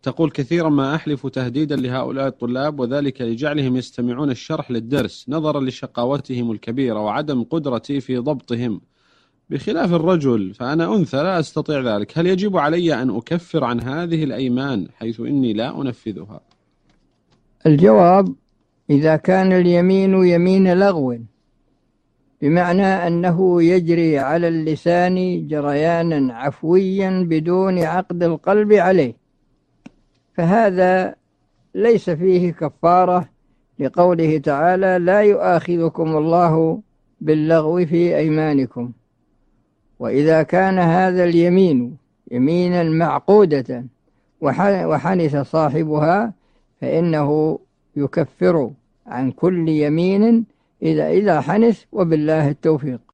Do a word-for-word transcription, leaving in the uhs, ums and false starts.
تقول: كثيرا ما أحلف تهديدا لهؤلاء الطلاب، وذلك لجعلهم يستمعون الشرح للدرس نظرا لشقاوتهم الكبيرة وعدم قدرتي في ضبطهم، بخلاف الرجل فأنا أنثى لا أستطيع ذلك. هل يجب علي أن أكفر عن هذه الأيمان حيث إني لا أنفذها؟ الجواب: إذا كان اليمين يمين لغو، بمعنى أنه يجري على اللسان جريانا عفويا بدون عقد القلب عليه، فهذا ليس فيه كفارة، لقوله تعالى: لا يؤاخذكم الله باللغو في أيمانكم. وإذا كان هذا اليمين يمينا معقودة وحنث صاحبها، فإنه يكفر عن كل يمين إذا إذا حنث، وبالله التوفيق.